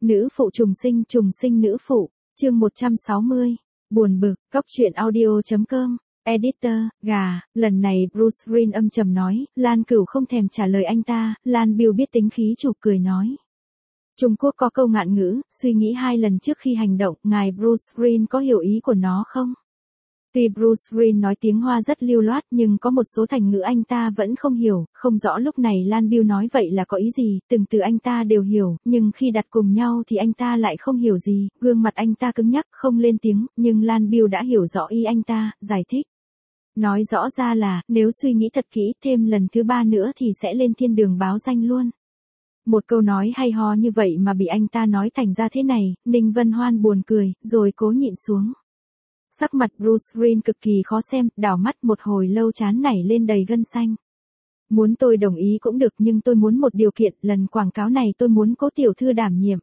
Nữ phụ trùng sinh nữ phụ, chương 160. Buồn bực, Cóc truyện audio.com. Editor, lần này Bruce Green âm trầm nói, Lan Cửu không thèm trả lời anh ta, Lan Bill biết tính khí chủ cười nói. Trung Quốc có câu ngạn ngữ, suy nghĩ 2 lần trước khi hành động, ngài Bruce Green có hiểu ý của nó không? Tuy Bruce Green nói tiếng Hoa rất lưu loát nhưng có một số thành ngữ anh ta vẫn không hiểu, không rõ lúc này Lan Bill nói vậy là có ý gì, từng từ anh ta đều hiểu, nhưng khi đặt cùng nhau thì anh ta lại không hiểu gì, gương mặt anh ta cứng nhắc không lên tiếng, nhưng Lan Bill đã hiểu rõ ý anh ta, giải thích. Nói rõ ra là, nếu suy nghĩ thật kỹ thêm lần thứ 3 nữa thì sẽ lên thiên đường báo danh luôn. Một câu nói hay ho như vậy mà bị anh ta nói thành ra thế này, Ninh Vân Hoan buồn cười, rồi cố nhịn xuống. Sắc mặt Bruce Green cực kỳ khó xem, đảo mắt một hồi lâu chán nảy lên đầy gân xanh. Muốn tôi đồng ý cũng được nhưng tôi muốn một điều kiện, lần quảng cáo này tôi muốn Cố tiểu thư đảm nhiệm.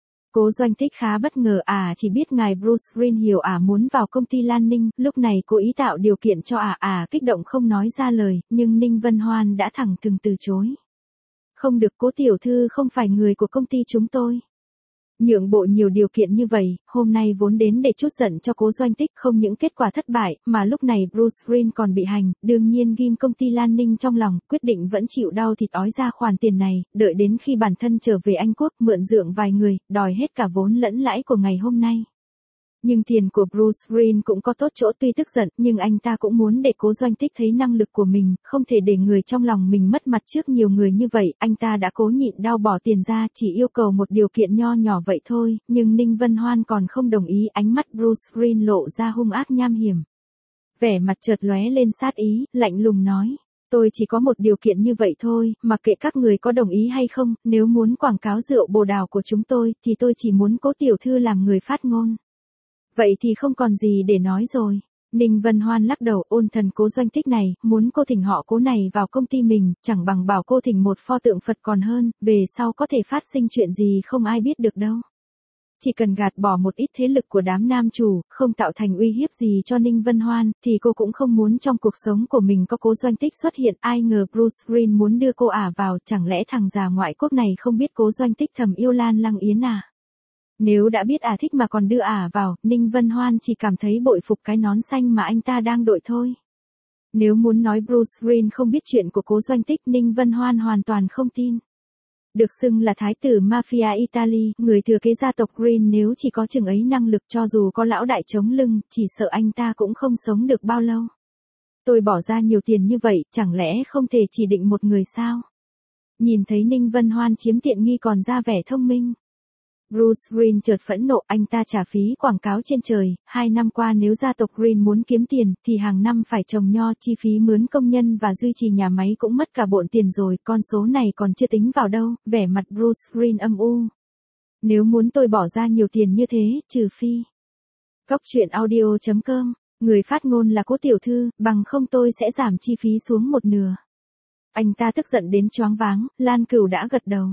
Cố Doanh Tích khá bất ngờ, chỉ biết ngài Bruce Green hiểu muốn vào công ty Lan Ninh, lúc này cố ý tạo điều kiện cho kích động không nói ra lời, nhưng Ninh Vân Hoan đã thẳng thừng từ chối. Không được, Cố tiểu thư không phải người của công ty chúng tôi. Nhượng bộ nhiều điều kiện như vậy, hôm nay vốn đến để trút giận cho Cố Doanh Tích, không những kết quả thất bại, mà lúc này Bruce Green còn bị hành, đương nhiên ghim công ty Lan Ninh trong lòng, quyết định vẫn chịu đau thịt ói ra khoản tiền này, đợi đến khi bản thân trở về Anh Quốc, mượn dượng vài người, đòi hết cả vốn lẫn lãi của ngày hôm nay. Nhưng tiền của Bruce Green cũng có tốt chỗ, tuy tức giận, nhưng anh ta cũng muốn để Cố Doanh Tích thấy năng lực của mình, không thể để người trong lòng mình mất mặt trước nhiều người như vậy, anh ta đã cố nhịn đau bỏ tiền ra, chỉ yêu cầu một điều kiện nho nhỏ vậy thôi, nhưng Ninh Vân Hoan còn không đồng ý, ánh mắt Bruce Green lộ ra hung ác nham hiểm. Vẻ mặt chợt lóe lên sát ý, lạnh lùng nói. Tôi chỉ có một điều kiện như vậy thôi, mặc kệ các người có đồng ý hay không, nếu muốn quảng cáo rượu bồ đào của chúng tôi, thì tôi chỉ muốn Cố tiểu thư làm người phát ngôn. Vậy thì không còn gì để nói rồi. Ninh Vân Hoan lắc đầu, ôn thần Cố Doanh Tích này, muốn cô thỉnh họ Cố này vào công ty mình, chẳng bằng bảo cô thỉnh một pho tượng Phật còn hơn, về sau có thể phát sinh chuyện gì không ai biết được đâu. Chỉ cần gạt bỏ một ít thế lực của đám nam chủ, không tạo thành uy hiếp gì cho Ninh Vân Hoan, thì cô cũng không muốn trong cuộc sống của mình có Cố Doanh Tích xuất hiện. Ai ngờ Bruce Green muốn đưa cô vào, chẳng lẽ thằng già ngoại quốc này không biết Cố Doanh Tích thầm yêu Lan Lăng Yến à? Nếu đã biết thích mà còn đưa vào, Ninh Vân Hoan chỉ cảm thấy bội phục cái nón xanh mà anh ta đang đội thôi. Nếu muốn nói Bruce Green không biết chuyện của Cố Doanh Tích, Ninh Vân Hoan hoàn toàn không tin. Được xưng là thái tử mafia Italy, người thừa kế gia tộc Green, nếu chỉ có chừng ấy năng lực, cho dù có lão đại chống lưng, chỉ sợ anh ta cũng không sống được bao lâu. Tôi bỏ ra nhiều tiền như vậy, chẳng lẽ không thể chỉ định một người sao? Nhìn thấy Ninh Vân Hoan chiếm tiện nghi còn ra vẻ thông minh. Bruce Green chợt phẫn nộ, anh ta trả phí quảng cáo trên trời, 2 năm qua nếu gia tộc Green muốn kiếm tiền, thì hàng năm phải trồng nho, chi phí mướn công nhân và duy trì nhà máy cũng mất cả bộn tiền rồi, con số này còn chưa tính vào đâu, vẻ mặt Bruce Green âm u. Nếu muốn tôi bỏ ra nhiều tiền như thế, trừ phi. Cóc truyện audio.com, người phát ngôn là Cố tiểu thư, bằng không tôi sẽ giảm chi phí xuống 1/2. Anh ta tức giận đến choáng váng, Lan Cửu đã gật đầu.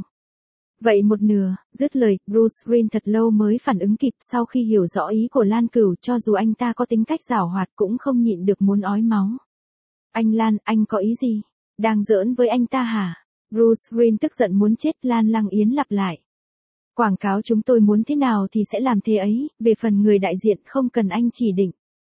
Vậy 1/2, dứt lời, Bruce Green thật lâu mới phản ứng kịp, sau khi hiểu rõ ý của Lan Cửu, cho dù anh ta có tính cách giảo hoạt cũng không nhịn được muốn ói máu. Anh Lan, anh có ý gì? Đang giỡn với anh ta hả? Bruce Green tức giận muốn chết. Lan Lăng Yến lặp lại. Quảng cáo chúng tôi muốn thế nào thì sẽ làm thế ấy, về phần người đại diện không cần anh chỉ định.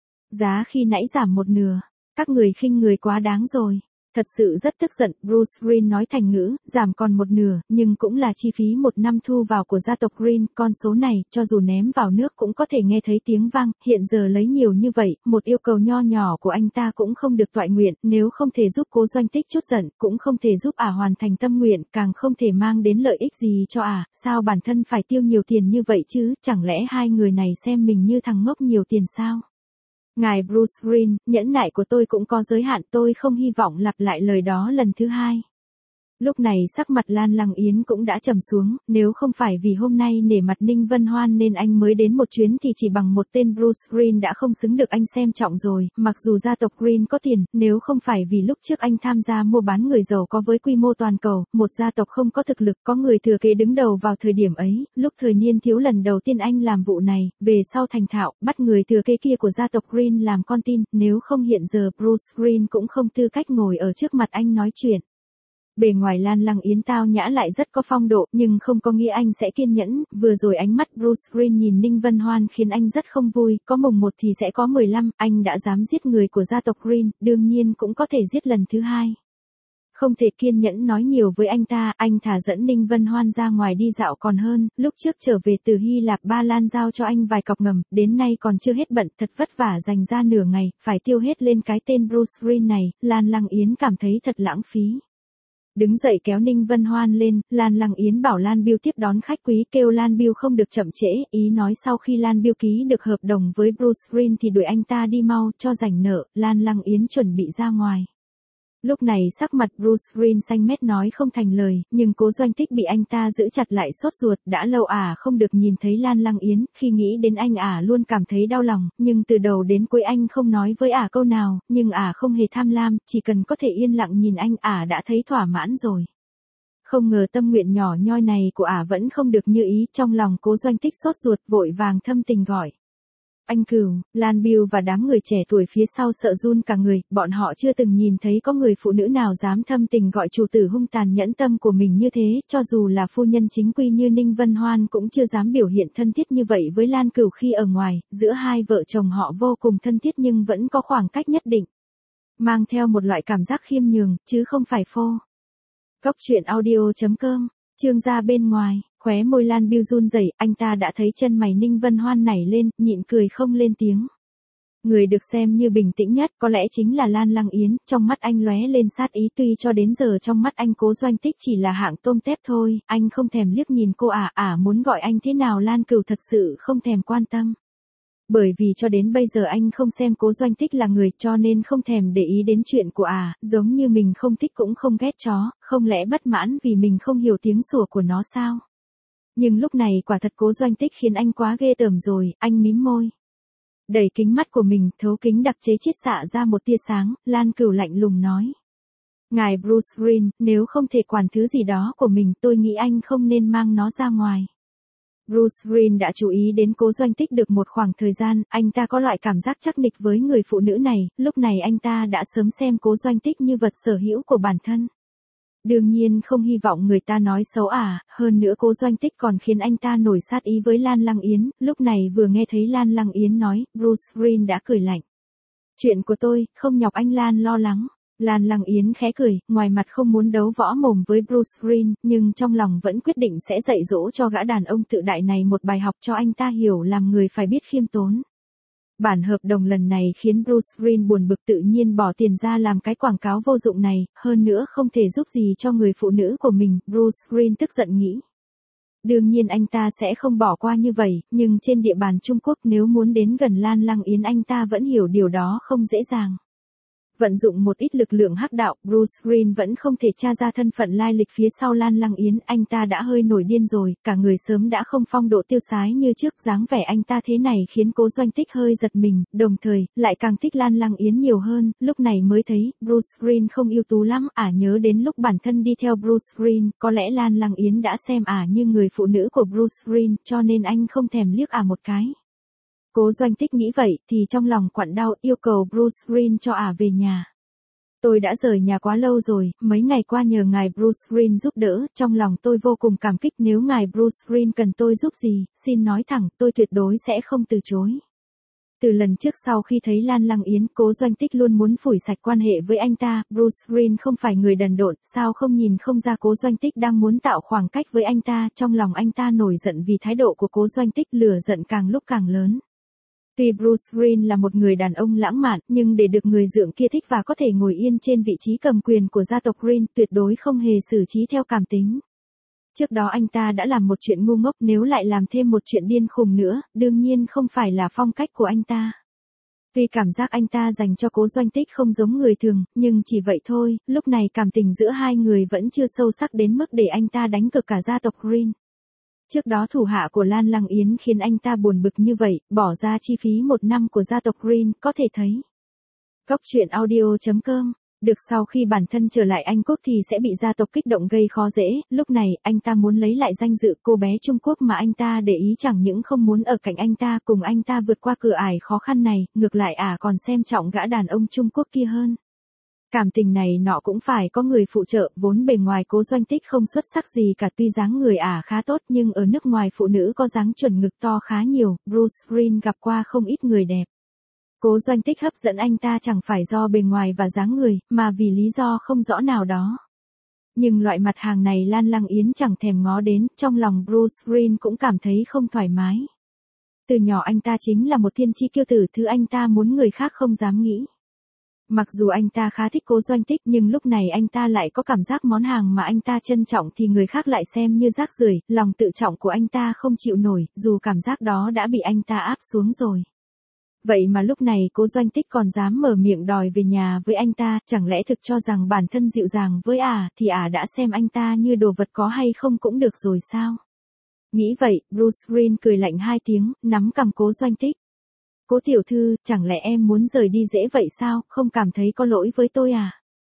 Giá khi nãy giảm 1/2, các người khinh người quá đáng rồi. Thật sự rất tức giận, Bruce Green nói thành ngữ, giảm còn 1/2, nhưng cũng là chi phí 1 năm thu vào của gia tộc Green, con số này, cho dù ném vào nước cũng có thể nghe thấy tiếng vang, hiện giờ lấy nhiều như vậy, một yêu cầu nho nhỏ của anh ta cũng không được toại nguyện, nếu không thể giúp Cố Doanh Tích chút giận, cũng không thể giúp hoàn thành tâm nguyện, càng không thể mang đến lợi ích gì cho sao bản thân phải tiêu nhiều tiền như vậy chứ, chẳng lẽ hai người này xem mình như thằng ngốc nhiều tiền sao? Ngài Bruce Green, nhẫn nại của tôi cũng có giới hạn, tôi không hy vọng lặp lại lời đó lần thứ 2. Lúc này sắc mặt Lan Lăng Yến cũng đã trầm xuống, nếu không phải vì hôm nay nể mặt Ninh Vân Hoan nên anh mới đến một chuyến thì chỉ bằng một tên Bruce Green đã không xứng được anh xem trọng rồi, mặc dù gia tộc Green có tiền, nếu không phải vì lúc trước anh tham gia mua bán người giàu có với quy mô toàn cầu, một gia tộc không có thực lực, có người thừa kế đứng đầu vào thời điểm ấy, lúc thời niên thiếu lần đầu tiên anh làm vụ này, về sau thành thạo, bắt người thừa kế kia của gia tộc Green làm con tin, nếu không hiện giờ Bruce Green cũng không tư cách ngồi ở trước mặt anh nói chuyện. Bề ngoài Lan Lăng Yến tao nhã lại rất có phong độ, nhưng không có nghĩa anh sẽ kiên nhẫn, vừa rồi ánh mắt Bruce Green nhìn Ninh Vân Hoan khiến anh rất không vui, có mùng 1 thì sẽ có 15, anh đã dám giết người của gia tộc Green, đương nhiên cũng có thể giết lần thứ hai. Không thể kiên nhẫn nói nhiều với anh thả dẫn Ninh Vân Hoan ra ngoài đi dạo còn hơn, lúc trước trở về từ Hy Lạp Ba Lan giao cho anh vài cọc ngầm, đến nay còn chưa hết bận, thật vất vả dành ra nửa ngày, phải tiêu hết lên cái tên Bruce Green này, Lan Lăng Yến cảm thấy thật lãng phí. Đứng dậy kéo Ninh Vân Hoan lên, Lan Lăng Yến bảo Lan Biêu tiếp đón khách quý, kêu Lan Biêu không được chậm trễ, ý nói sau khi Lan Biêu ký được hợp đồng với Bruce Green thì đuổi anh ta đi mau, cho rảnh nợ, Lan Lăng Yến chuẩn bị ra ngoài. Lúc này sắc mặt Bruce Green xanh mét nói không thành lời, nhưng Cố Doanh Tích bị anh ta giữ chặt lại sốt ruột, đã lâu không được nhìn thấy Lan Lăng Yến, khi nghĩ đến anh luôn cảm thấy đau lòng, nhưng từ đầu đến cuối anh không nói với câu nào, nhưng không hề tham lam, chỉ cần có thể yên lặng nhìn anh đã thấy thỏa mãn rồi. Không ngờ tâm nguyện nhỏ nhoi này của vẫn không được như ý, trong lòng Cố Doanh Tích sốt ruột vội vàng thâm tình gọi. Anh Cửu, Lan Biêu và đám người trẻ tuổi phía sau sợ run cả người, bọn họ chưa từng nhìn thấy có người phụ nữ nào dám thâm tình gọi chủ tử hung tàn nhẫn tâm của mình như thế, cho dù là phu nhân chính quy như Ninh Vân Hoan cũng chưa dám biểu hiện thân thiết như vậy với Lan Cửu khi ở ngoài, giữa hai vợ chồng họ vô cùng thân thiết nhưng vẫn có khoảng cách nhất định. Mang theo một loại cảm giác khiêm nhường, chứ không phải phô. Góc truyện audio.com, chương ra bên ngoài. Khóe môi Lan Biêu run rẩy, anh ta đã thấy chân mày Ninh Vân Hoan nảy lên, nhịn cười không lên tiếng. Người được xem như bình tĩnh nhất có lẽ chính là Lan Lăng Yến, trong mắt anh lóe lên sát ý tuy cho đến giờ trong mắt anh Cố Doanh Tích chỉ là hạng tôm tép thôi, anh không thèm liếc nhìn cô muốn gọi anh thế nào Lan Cửu thật sự không thèm quan tâm. Bởi vì cho đến bây giờ anh không xem Cố Doanh Tích là người cho nên không thèm để ý đến chuyện của giống như mình không thích cũng không ghét chó, không lẽ bất mãn vì mình không hiểu tiếng sủa của nó sao? Nhưng lúc này quả thật Cố Doanh Tích khiến anh quá ghê tởm rồi, anh mím môi. Đẩy kính mắt của mình, thấu kính đặc chế chiết xạ ra một tia sáng, Lan Cửu lạnh lùng nói. Ngài Bruce Green, nếu không thể quản thứ gì đó của mình tôi nghĩ anh không nên mang nó ra ngoài. Bruce Green đã chú ý đến Cố Doanh Tích được một khoảng thời gian, anh ta có loại cảm giác chắc nịch với người phụ nữ này, lúc này anh ta đã sớm xem Cố Doanh Tích như vật sở hữu của bản thân. Đương nhiên không hy vọng người ta nói xấu hơn nữa Cố Doanh Tích còn khiến anh ta nổi sát ý với Lan Lăng Yến, lúc này vừa nghe thấy Lan Lăng Yến nói, Bruce Green đã cười lạnh. Chuyện của tôi, không nhọc anh Lan lo lắng. Lan Lăng Yến khẽ cười, ngoài mặt không muốn đấu võ mồm với Bruce Green, nhưng trong lòng vẫn quyết định sẽ dạy dỗ cho gã đàn ông tự đại này một bài học cho anh ta hiểu làm người phải biết khiêm tốn. Bản hợp đồng lần này khiến Bruce Green buồn bực tự nhiên bỏ tiền ra làm cái quảng cáo vô dụng này, hơn nữa không thể giúp gì cho người phụ nữ của mình, Bruce Green tức giận nghĩ. Đương nhiên anh ta sẽ không bỏ qua như vậy, nhưng trên địa bàn Trung Quốc nếu muốn đến gần Lan Lăng Yến anh ta vẫn hiểu điều đó không dễ dàng. Vận dụng một ít lực lượng hắc đạo, Bruce Green vẫn không thể tra ra thân phận lai lịch phía sau Lan Lăng Yến, anh ta đã hơi nổi điên rồi, cả người sớm đã không phong độ tiêu sái như trước, dáng vẻ anh ta thế này khiến Cố Doanh Tích hơi giật mình, đồng thời, lại càng thích Lan Lăng Yến nhiều hơn, lúc này mới thấy, Bruce Green không ưu tú lắm, nhớ đến lúc bản thân đi theo Bruce Green, có lẽ Lan Lăng Yến đã xem như người phụ nữ của Bruce Green, cho nên anh không thèm liếc một cái. Cố Doanh Tích nghĩ vậy, thì trong lòng quặn đau, yêu cầu Bruce Green cho về nhà. Tôi đã rời nhà quá lâu rồi, mấy ngày qua nhờ ngài Bruce Green giúp đỡ, trong lòng tôi vô cùng cảm kích nếu ngài Bruce Green cần tôi giúp gì, xin nói thẳng, tôi tuyệt đối sẽ không từ chối. Từ lần trước sau khi thấy Lan Lăng Yến, Cố Doanh Tích luôn muốn phủi sạch quan hệ với anh ta, Bruce Green không phải người đần độn, sao không nhìn không ra Cố Doanh Tích đang muốn tạo khoảng cách với anh ta, trong lòng anh ta nổi giận vì thái độ của Cố Doanh Tích, lửa giận càng lúc càng lớn. Tuy Bruce Green là một người đàn ông lãng mạn, nhưng để được người dượng kia thích và có thể ngồi yên trên vị trí cầm quyền của gia tộc Green, tuyệt đối không hề xử trí theo cảm tính. Trước đó anh ta đã làm một chuyện ngu ngốc, nếu lại làm thêm một chuyện điên khùng nữa, đương nhiên không phải là phong cách của anh ta. Tuy cảm giác anh ta dành cho Cố Doanh Tích không giống người thường, nhưng chỉ vậy thôi, lúc này cảm tình giữa hai người vẫn chưa sâu sắc đến mức để anh ta đánh cược cả gia tộc Green. Trước đó thủ hạ của Lan Lăng Yến khiến anh ta buồn bực như vậy, bỏ ra chi phí 1 năm của gia tộc Green, có thể thấy. Góc truyện audio.com, được sau khi bản thân trở lại Anh Quốc thì sẽ bị gia tộc kích động gây khó dễ, lúc này anh ta muốn lấy lại danh dự cô bé Trung Quốc mà anh ta để ý chẳng những không muốn ở cạnh anh ta cùng anh ta vượt qua cửa ải khó khăn này, ngược lại còn xem trọng gã đàn ông Trung Quốc kia hơn. Cảm tình này nọ cũng phải có người phụ trợ, vốn bề ngoài Cố Doanh Tích không xuất sắc gì cả, tuy dáng người khá tốt nhưng ở nước ngoài phụ nữ có dáng chuẩn ngực to khá nhiều, Bruce Green gặp qua không ít người đẹp. Cố Doanh Tích hấp dẫn anh ta chẳng phải do bề ngoài và dáng người, mà vì lý do không rõ nào đó. Nhưng loại mặt hàng này Lan Lăng Yến chẳng thèm ngó đến, trong lòng Bruce Green cũng cảm thấy không thoải mái. Từ nhỏ anh ta chính là một thiên chi kiêu tử, thứ anh ta muốn người khác không dám nghĩ. Mặc dù anh ta khá thích Cố Doanh Tích nhưng lúc này anh ta lại có cảm giác món hàng mà anh ta trân trọng thì người khác lại xem như rác rưởi, lòng tự trọng của anh ta không chịu nổi, dù cảm giác đó đã bị anh ta áp xuống rồi. Vậy mà lúc này Cố Doanh Tích còn dám mở miệng đòi về nhà với anh ta, chẳng lẽ thực cho rằng bản thân dịu dàng với thì đã xem anh ta như đồ vật có hay không cũng được rồi sao? Nghĩ vậy, Bruce Green cười lạnh 2 tiếng, nắm cằm Cố Doanh Tích. Cố tiểu thư, chẳng lẽ em muốn rời đi dễ vậy sao, không cảm thấy có lỗi với tôi à?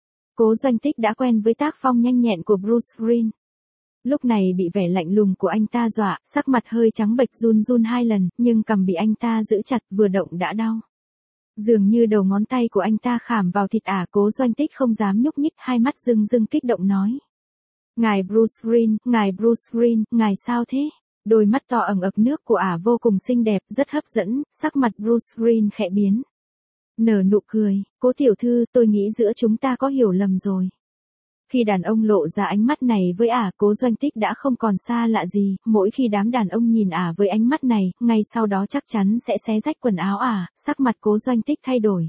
Cố Doanh Tích đã quen với tác phong nhanh nhẹn của Bruce Green. Lúc này bị vẻ lạnh lùng của anh ta dọa, sắc mặt hơi trắng bệch run run 2 lần, nhưng cằm bị anh ta giữ chặt, vừa động đã đau. Dường như đầu ngón tay của anh ta khảm vào thịt Cố Doanh Tích không dám nhúc nhích, hai mắt rưng rưng kích động nói. Ngài Bruce Green, ngài sao thế? Đôi mắt to ẩn ực nước của vô cùng xinh đẹp, rất hấp dẫn, sắc mặt Bruce Green khẽ biến. Nở nụ cười, Cố tiểu thư, tôi nghĩ giữa chúng ta có hiểu lầm rồi. Khi đàn ông lộ ra ánh mắt này với Cố Doanh Tích đã không còn xa lạ gì, mỗi khi đám đàn ông nhìn với ánh mắt này, ngay sau đó chắc chắn sẽ xé rách quần áo sắc mặt Cố Doanh Tích thay đổi.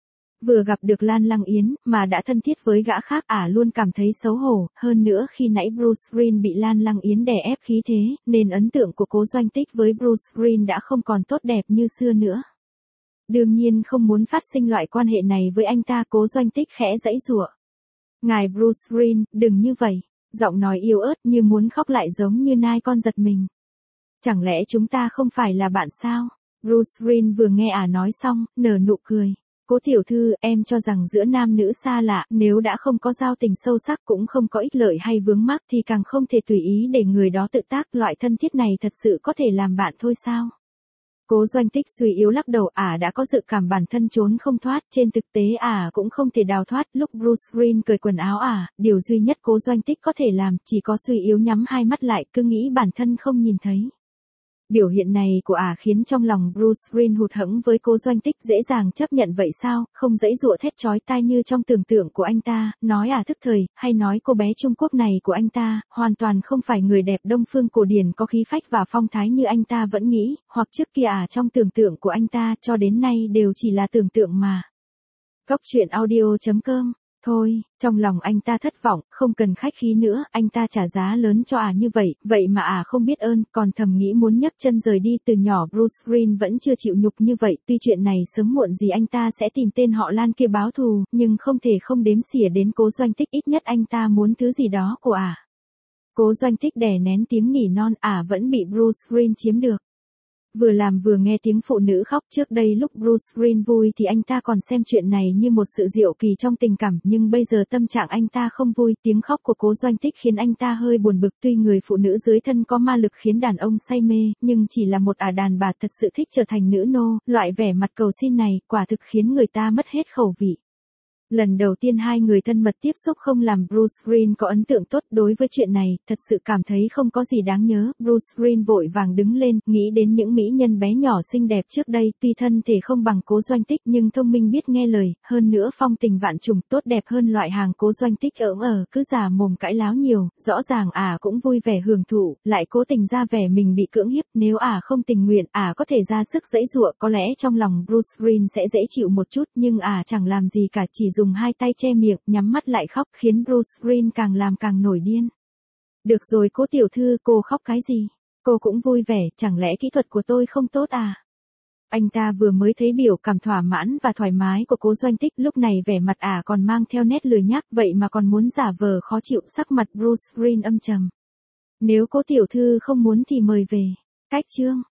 Vừa gặp được Lan Lăng Yến, mà đã thân thiết với gã khác luôn cảm thấy xấu hổ, hơn nữa khi nãy Bruce Green bị Lan Lăng Yến đè ép khí thế, nên ấn tượng của Cố Doanh Tích với Bruce Green đã không còn tốt đẹp như xưa nữa. Đương nhiên không muốn phát sinh loại quan hệ này với anh ta, Cố Doanh Tích khẽ giãy giụa. Ngài Bruce Green, đừng như vậy, giọng nói yếu ớt như muốn khóc lại giống như nai con giật mình. Chẳng lẽ chúng ta không phải là bạn sao? Bruce Green vừa nghe nói xong, nở nụ cười. Cố tiểu thư, em cho rằng giữa nam nữ xa lạ, nếu đã không có giao tình sâu sắc cũng không có ích lợi hay vướng mắc thì càng không thể tùy ý để người đó tự tác, loại thân thiết này thật sự có thể làm bạn thôi sao? Cố Doanh Tích suy yếu lắc đầu, đã có dự cảm bản thân trốn không thoát, trên thực tế cũng không thể đào thoát. Lúc Bruce Green cởi quần áo điều duy nhất Cố Doanh Tích có thể làm chỉ có suy yếu nhắm hai mắt lại, cứ nghĩ bản thân không nhìn thấy. Biểu hiện này của khiến trong lòng Bruce Green hụt hẫng với Cố Doanh Tích, dễ dàng chấp nhận vậy sao, không giãy giụa thét chói tai như trong tưởng tượng của anh ta, nói thức thời, hay nói cô bé Trung Quốc này của anh ta, hoàn toàn không phải người đẹp Đông phương cổ điển có khí phách và phong thái như anh ta vẫn nghĩ, hoặc trước kia trong tưởng tượng của anh ta cho đến nay đều chỉ là tưởng tượng mà. Góc truyện audio.com. Thôi, trong lòng anh ta thất vọng, không cần khách khí nữa, anh ta trả giá lớn cho như vậy mà không biết ơn, còn thầm nghĩ muốn nhấc chân rời đi. Từ nhỏ Bruce Green vẫn chưa chịu nhục như vậy, tuy chuyện này sớm muộn gì anh ta sẽ tìm tên họ Lan kia báo thù, nhưng không thể không đếm xỉa đến Cố Doanh Tích, ít nhất anh ta muốn thứ gì đó của Cố Doanh Tích đè nén tiếng nỉ non, vẫn bị Bruce Green chiếm được. Vừa làm vừa nghe tiếng phụ nữ khóc, trước đây lúc Bruce Green vui thì anh ta còn xem chuyện này như một sự diệu kỳ trong tình cảm, nhưng bây giờ tâm trạng anh ta không vui, tiếng khóc của Cố Doanh Tích khiến anh ta hơi buồn bực, tuy người phụ nữ dưới thân có ma lực khiến đàn ông say mê, nhưng chỉ là một đàn bà thật sự thích trở thành nữ nô, loại vẻ mặt cầu xin này, quả thực khiến người ta mất hết khẩu vị. Lần đầu tiên hai người thân mật tiếp xúc không làm Bruce Green có ấn tượng tốt, đối với chuyện này, thật sự cảm thấy không có gì đáng nhớ. Bruce Green vội vàng đứng lên, nghĩ đến những mỹ nhân bé nhỏ xinh đẹp trước đây, tuy thân thể không bằng Cố Doanh Tích nhưng thông minh biết nghe lời, hơn nữa phong tình vạn trùng, tốt đẹp hơn loại hàng Cố Doanh Tích cứ giả mồm cãi láo nhiều, rõ ràng cũng vui vẻ hưởng thụ, lại cố tình ra vẻ mình bị cưỡng hiếp, nếu không tình nguyện, có thể ra sức giãy giụa, có lẽ trong lòng Bruce Green sẽ dễ chịu một chút, nhưng chẳng làm gì cả, chỉ dùng hai tay che miệng, nhắm mắt lại khóc, khiến Bruce Green càng làm càng nổi điên. Được rồi Cố tiểu thư, cô khóc cái gì? Cô cũng vui vẻ, chẳng lẽ kỹ thuật của tôi không tốt Anh ta vừa mới thấy biểu cảm thỏa mãn và thoải mái của Cố Doanh Tích, lúc này vẻ mặt còn mang theo nét lười nhác, vậy mà còn muốn giả vờ khó chịu, sắc mặt Bruce Green âm trầm. Nếu Cố tiểu thư không muốn thì mời về. Cách chương.